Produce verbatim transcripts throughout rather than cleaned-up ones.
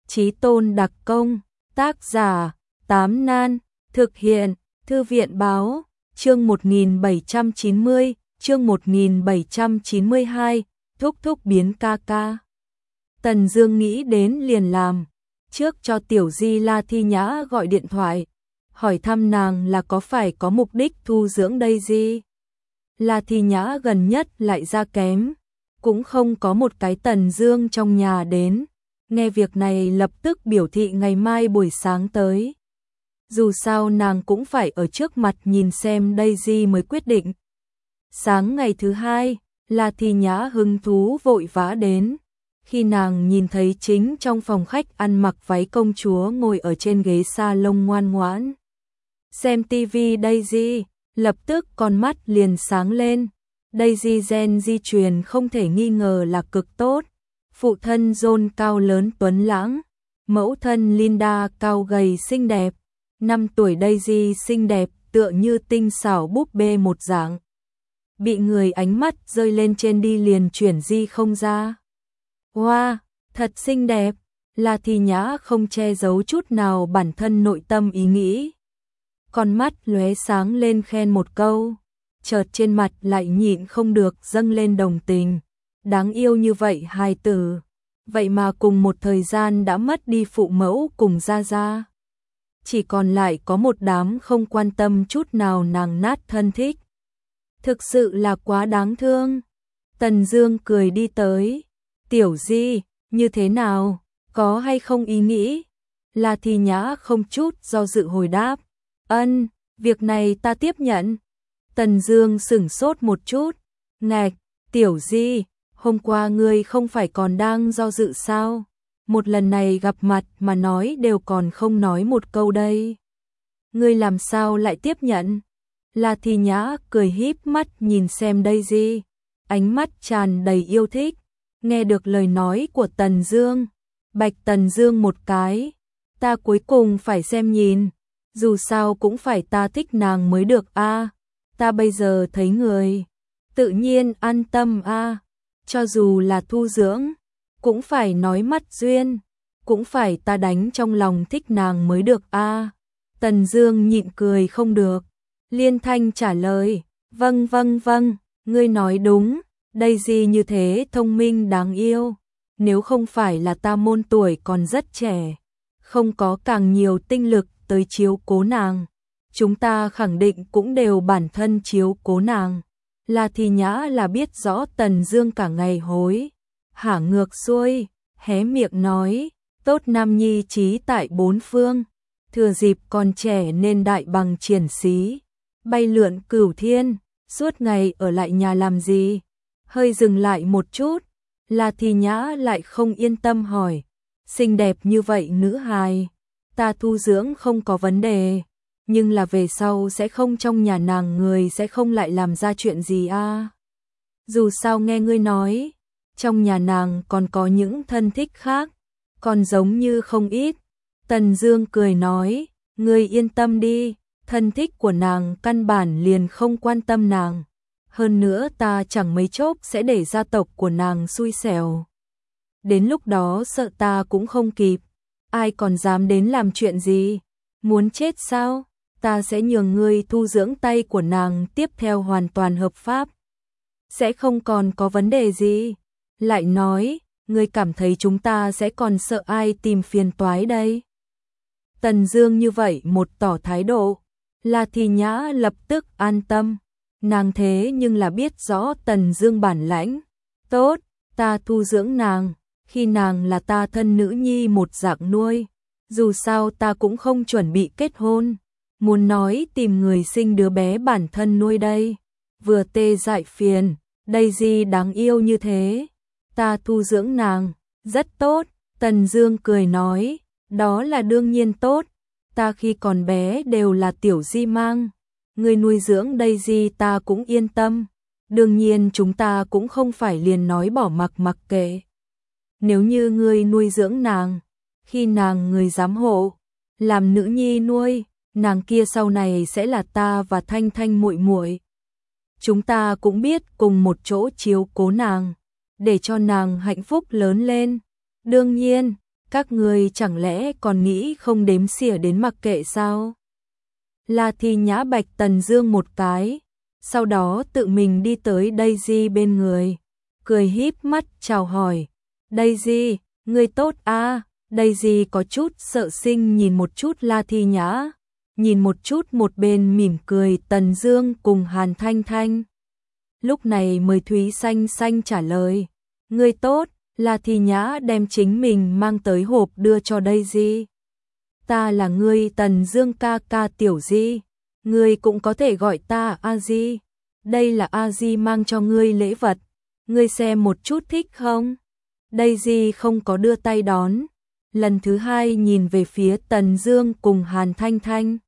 Chí Tôn đặc công, tác giả, Tám Nan, thực hiện, Thư viện báo, chương một nghìn bảy trăm chín mươi, chương một nghìn bảy trăm chín mươi hai, thúc thúc biến ca ca. Tần Dương nghĩ đến liền làm, trước cho Tiểu Di La Thi Nhã gọi điện thoại, hỏi thăm nàng là có phải có mục đích thu dưỡng Daisy. La Thi Nhã gần nhất lại ra kém, cũng không có một cái Tần Dương trong nhà đến, nghe việc này lập tức biểu thị ngày mai buổi sáng tới. Dù sao nàng cũng phải ở trước mặt nhìn xem Daisy mới quyết định. Sáng ngày thứ hai, La Thi Nhã hứng thú vội vã đến. Khi nàng nhìn thấy chính trong phòng khách ăn mặc váy công chúa ngồi ở trên ghế salon ngoan ngoãn xem tivi Daisy, lập tức con mắt liền sáng lên. Daisy gen di truyền không thể nghi ngờ là cực tốt. Phụ thân John cao lớn tuấn lãng, mẫu thân Linda cao gầy xinh đẹp. Năm tuổi Daisy xinh đẹp tựa như tinh xảo búp bê một dạng. Bị người ánh mắt rơi lên trên đi liền chuyển di không ra. Wow, thật xinh đẹp. La Thi Nhã không che giấu chút nào bản thân nội tâm ý nghĩ. Con mắt lóe sáng lên khen một câu, chợt trên mặt lại nhịn không được dâng lên đồng tình. Đáng yêu như vậy hài tử, vậy mà cùng một thời gian đã mất đi phụ mẫu cùng gia gia. Chỉ còn lại có một đám không quan tâm chút nào nàng nát thân thích. Thực sự là quá đáng thương. Tần Dương cười đi tới. Tiểu Di, như thế nào, có hay không ý nghĩ? La Thi Nhã không chút do dự hồi đáp. Ân, việc này ta tiếp nhận. Tần Dương sững sốt một chút. Ngạch, Tiểu Di, hôm qua ngươi không phải còn đang do dự sao? Một lần này gặp mặt mà nói đều còn không nói một câu đây. Ngươi làm sao lại tiếp nhận? La Thi Nhã cười híp mắt nhìn xem Daisy, ánh mắt tràn đầy yêu thích. Nghe được lời nói của Tần Dương, bạch Tần Dương một cái. Ta cuối cùng phải xem nhìn, dù sao cũng phải ta thích nàng mới được a. À, ta bây giờ thấy người, tự nhiên an tâm a. À, cho dù là thu dưỡng, cũng phải nói mắt duyên, cũng phải ta đánh trong lòng thích nàng mới được a. À, Tần Dương nhịn cười không được, liên thanh trả lời, vâng vâng vâng, ngươi nói đúng. Daisy như thế thông minh đáng yêu, nếu không phải là ta môn tuổi còn rất trẻ, không có càng nhiều tinh lực tới chiếu cố nàng, chúng ta khẳng định cũng đều bản thân chiếu cố nàng. La Thi Nhã là biết rõ Tần Dương cả ngày hối hả ngược xuôi, hé miệng nói, tốt nam nhi trí tại bốn phương, thừa dịp còn trẻ nên đại bằng triển xí, bay lượn cửu thiên, suốt ngày ở lại nhà làm gì? Hơi dừng lại một chút, La Thi Nhã lại không yên tâm hỏi, xinh đẹp như vậy nữ hài, ta thu dưỡng không có vấn đề, nhưng là về sau sẽ không trong nhà nàng người sẽ không lại làm ra chuyện gì a. À? Dù sao nghe ngươi nói, trong nhà nàng còn có những thân thích khác, còn giống như không ít. Tần Dương cười nói, ngươi yên tâm đi, thân thích của nàng căn bản liền không quan tâm nàng. Hơn nữa ta chẳng mấy chốc sẽ để gia tộc của nàng xui xẻo. Đến lúc đó sợ ta cũng không kịp, ai còn dám đến làm chuyện gì, muốn chết sao? Ta sẽ nhường ngươi thu dưỡng tay của nàng tiếp theo hoàn toàn hợp pháp. Sẽ không còn có vấn đề gì. Lại nói, ngươi cảm thấy chúng ta sẽ còn sợ ai tìm phiền toái đây? Tần Dương như vậy một tỏ thái độ, La Thi Nhã lập tức an tâm. Nàng thế nhưng là biết rõ Tần Dương bản lãnh. Tốt, ta thu dưỡng nàng, khi nàng là ta thân nữ nhi một dạng nuôi. Dù sao ta cũng không chuẩn bị kết hôn, muốn nói tìm người sinh đứa bé bản thân nuôi đây. Vừa tê dại phiền, Daisy đáng yêu như thế, ta thu dưỡng nàng, rất tốt. Tần Dương cười nói, đó là đương nhiên tốt, ta khi còn bé đều là Tiểu Di mang. Ngươi nuôi dưỡng Daisy ta cũng yên tâm, đương nhiên chúng ta cũng không phải liền nói bỏ mặc mặc kệ. Nếu như ngươi nuôi dưỡng nàng, khi nàng người giám hộ, làm nữ nhi nuôi, nàng kia sau này sẽ là ta và Thanh Thanh muội muội. Chúng ta cũng biết cùng một chỗ chiếu cố nàng, để cho nàng hạnh phúc lớn lên. Đương nhiên, Các ngươi chẳng lẽ còn nghĩ không đếm xỉa đến mặc kệ sao? La Thi Nhã bạch Tần Dương một cái, sau đó tự mình đi tới Daisy bên người, cười híp mắt chào hỏi. Daisy, ngươi tốt à? Daisy có chút sợ sinh nhìn một chút La Thi Nhã, nhìn một chút một bên mỉm cười Tần Dương cùng Hàn Thanh Thanh. Lúc này mới Thúy xanh xanh trả lời, ngươi tốt. La Thi Nhã đem chính mình mang tới hộp đưa cho Daisy. Ta là ngươi Tần Dương ca ca tiểu Di, ngươi cũng có thể gọi ta A Di. Đây là A Di mang cho ngươi lễ vật, ngươi xem một chút thích không? Daisy không có đưa tay đón, lần thứ hai nhìn về phía Tần Dương cùng Hàn Thanh Thanh.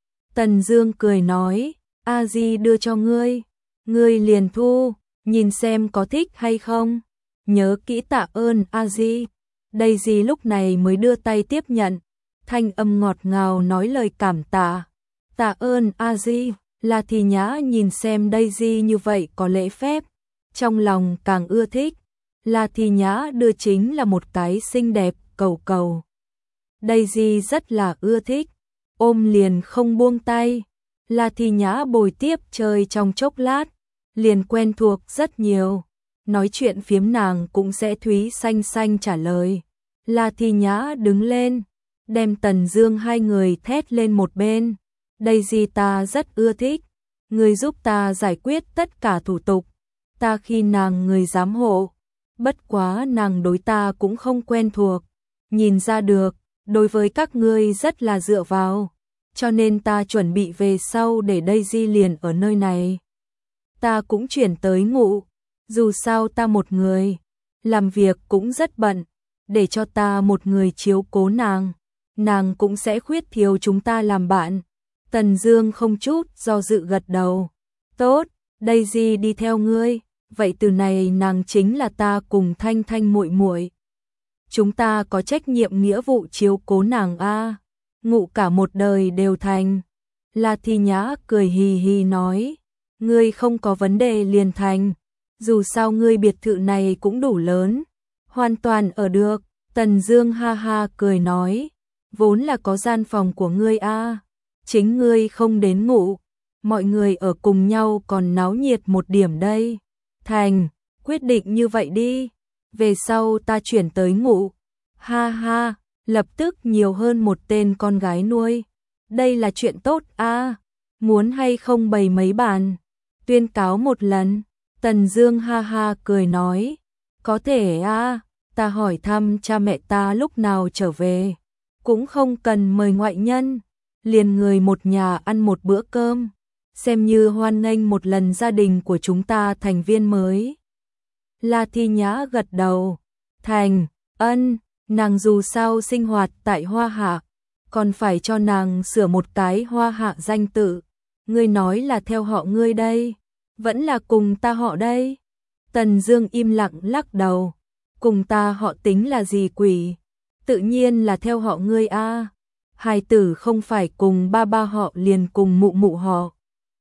Tần Dương cười nói, A Di đưa cho ngươi, ngươi liền thu, nhìn xem có thích hay không. Nhớ kỹ tạ ơn A Di. Daisy lúc này mới đưa tay tiếp nhận, thanh âm ngọt ngào nói lời cảm tạ. Tạ ơn A Di. La Thi Nhã nhìn xem Daisy như vậy có lễ phép, trong lòng càng ưa thích. La Thi Nhã đưa chính là một cái xinh đẹp cầu cầu. Daisy rất là ưa thích, ôm liền không buông tay. La Thi Nhã bồi tiếp chơi trong chốc lát, liền quen thuộc rất nhiều. Nói chuyện phiếm nàng cũng sẽ Thúy xanh xanh trả lời. La Thi Nhã đứng lên, đem Tần Dương hai người thét lên một bên. Daisy ta rất ưa thích, người giúp ta giải quyết tất cả thủ tục, ta khi nàng người giám hộ, bất quá nàng đối ta cũng không quen thuộc, nhìn ra được, đối với các ngươi rất là dựa vào, cho nên ta chuẩn bị về sau để Daisy liền ở nơi này. Ta cũng chuyển tới ngụ, dù sao ta một người, làm việc cũng rất bận, để cho ta một người chiếu cố nàng, nàng cũng sẽ khuyết thiếu chúng ta làm bạn. Tần Dương không chút do dự gật đầu. Tốt, Daisy đi theo ngươi, vậy từ này nàng chính là ta cùng Thanh Thanh muội muội. Chúng ta có trách nhiệm nghĩa vụ chiếu cố nàng a. Ngụ cả một đời đều thành. La Thi Nhã cười hì hì nói, ngươi không có vấn đề liền thành, dù sao ngươi biệt thự này cũng đủ lớn, hoàn toàn ở được. Tần Dương ha ha cười nói, vốn là có gian phòng của ngươi a, chính ngươi không đến ngủ, mọi người ở cùng nhau còn náo nhiệt một điểm đây. Thành, quyết định như vậy đi, về sau ta chuyển tới ngủ. Ha ha, lập tức nhiều hơn một tên con gái nuôi, đây là chuyện tốt a, muốn hay không bày mấy bàn, tuyên cáo một lần. Tần Dương ha ha cười nói, có thể a, ta hỏi thăm cha mẹ ta lúc nào trở về, cũng không cần mời ngoại nhân, liền người một nhà ăn một bữa cơm, xem như hoan nghênh một lần gia đình của chúng ta thành viên mới. La Thi Nhã gật đầu, thành, ân, nàng dù sao sinh hoạt tại Hoa Hạ, còn phải cho nàng sửa một cái Hoa Hạ danh tự. Ngươi nói là theo họ ngươi đây, vẫn là cùng ta họ đây? Tần Dương im lặng lắc đầu, cùng ta họ tính là gì quỷ, tự nhiên là theo họ ngươi a. Hài tử không phải cùng ba ba họ liền cùng mụ mụ họ,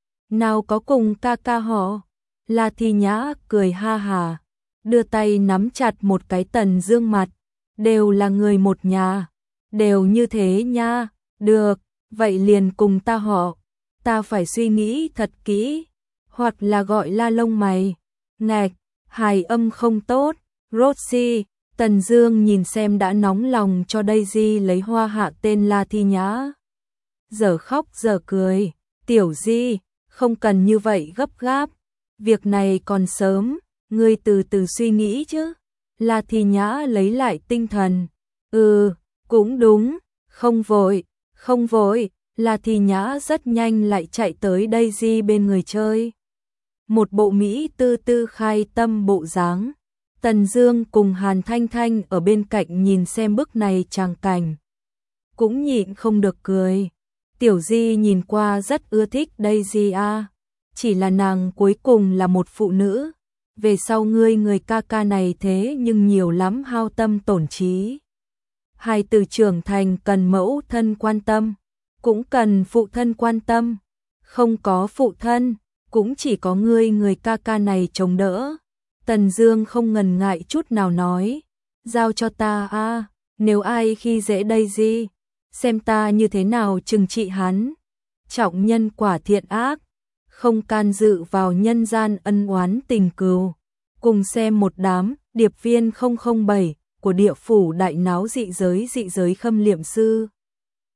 nào có cùng ca ca họ. La Thi Nhã cười ha hà, đưa tay nắm chặt một cái Tần Dương mặt, đều là người một nhà, đều như thế nha, được, vậy liền cùng ta họ, ta phải suy nghĩ thật kỹ, hoặc là gọi La lông mày, ngạch, hài âm không tốt. Rosie, Tần Dương nhìn xem đã nóng lòng cho Daisy lấy Hoa Hạ tên La Thi Nhã, giờ khóc giờ cười, tiểu Di, không cần như vậy gấp gáp, việc này còn sớm, ngươi từ từ suy nghĩ chứ. La Thi Nhã lấy lại tinh thần, ừ, cũng đúng, không vội, không vội. La Thi Nhã rất nhanh lại chạy tới Daisy bên người chơi, một bộ Mỹ tư tư khai tâm bộ dáng. Tần Dương cùng Hàn Thanh Thanh ở bên cạnh nhìn xem bức này tràng cảnh, cũng nhịn không được cười. Tiểu Di nhìn qua rất ưa thích Daisy a, chỉ là nàng cuối cùng là một phụ nữ, về sau ngươi người ca ca này thế nhưng nhiều lắm hao tâm tổn trí. Hai từ trưởng thành cần mẫu thân quan tâm, cũng cần phụ thân quan tâm, không có phụ thân, cũng chỉ có ngươi người ca ca này chống đỡ. Tần Dương không ngần ngại chút nào nói, giao cho ta a, Nếu ai khi dễ đây gì, xem ta như thế nào trừng trị hắn. Trọng nhân quả thiện ác, không can dự vào nhân gian ân oán tình cừu. Cùng xem một đám điệp viên không không bảy của địa phủ đại náo dị giới dị giới Khâm Liệm Sư.